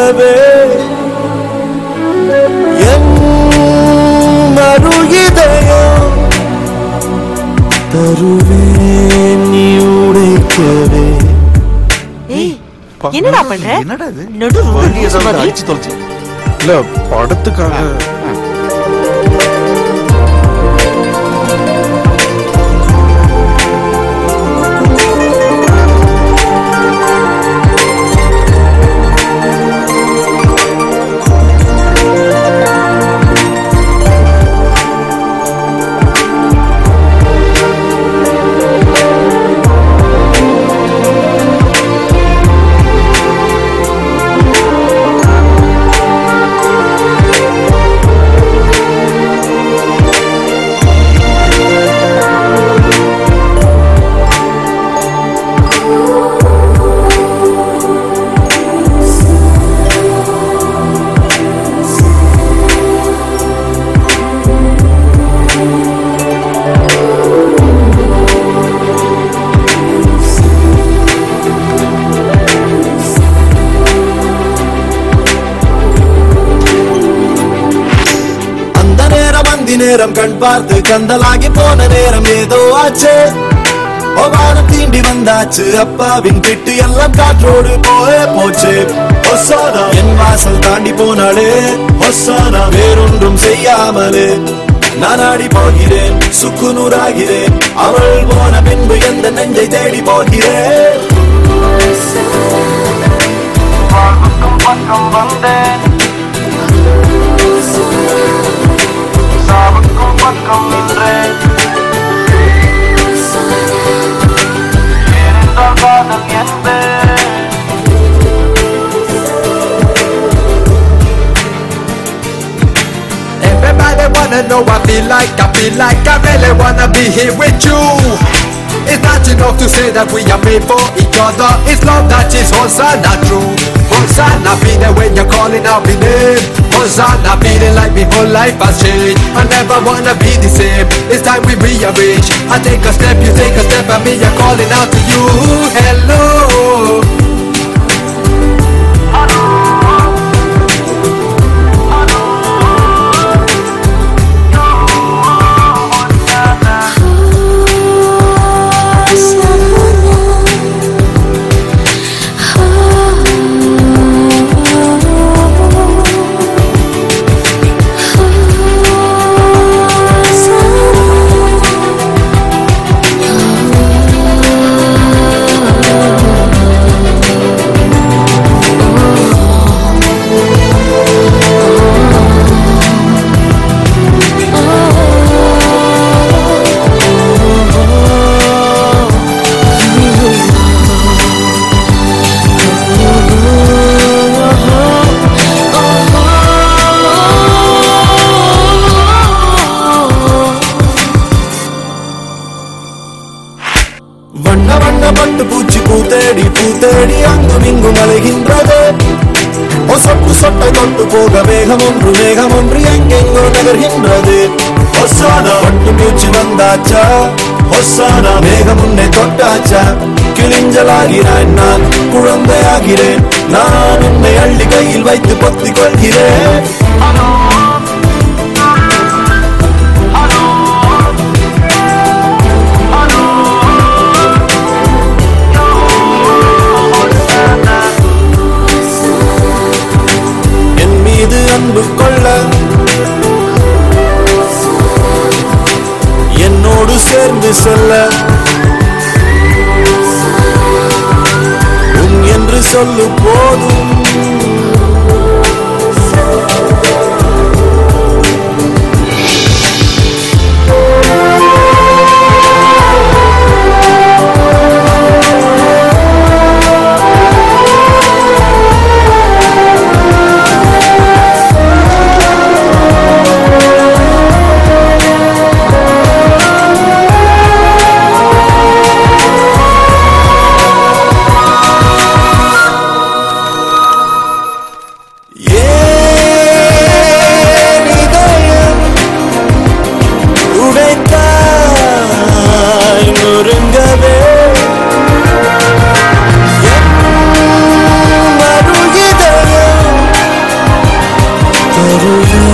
போலவே என் மறுஇதயம் தருவேன் நீ உடைக்கவே. என்னடா பண்ற? என்னடா இது? நடு ரோட்ல அடிச்சு தொலைச்சு. இல்ல படத்துக்காக. நேரம் கண் பார்த்து கந்தலாகி போன நேரம் ஏதோ ஆச்சு. வானம் தீண்டி வந்தாச்சு. அப்பாவின் திட்டு எல்லாம் காற்றோடு போச்சு. ஒசானா என் வாசல் தாண்டி போனாலே. ஒசானா வேறொன்றும் செய்யாமலே நான் ஆடி போகிறேன். சுக்குநூறாகிறேன். அவள் போன பின்பு எந்த நெஞ்சை தேடி போகிறேன். பக்கம் வந்தேன். பக்கம் நின்றேன். காதல் என்பேன். Everybody wanna know I feel like I really wanna be here with you. It's not enough to say that we are made for each other. It's love that is Hosanna true. Hosanna feeling when you're calling out my name. Hosanna feeling like my whole life has changed. I never wanna be the same. It's time we rearrange. I take a step, you take a step, and me I'm calling out to you. Hello. வண்ண வண்ண பட்டு பூச்சி பூத்தேடி பூத்தேடி அங்கும் இங்கும் அலைகின்றது. சொட்டு சொட்டை கொண்டு போக மேகம் ஒன்று எங்கெங்கோ நகர்கின்றது. ஒசானா பட்டு பூச்சி வந்தாச்சா. ஒசானா மேகம் உன்னை தொட்டாச்சா. கிழிஞ்சலாகிறேன் நான் குழந்தையாகிறேன். நான் உன்னை அள்ளி கையில் வைத்து பொத்திக் கொள்கிறேன். அன்பு கொள்ள என்னோடு சேர்ந்து செல்ல உன் என்று சொல்லு போதும். போக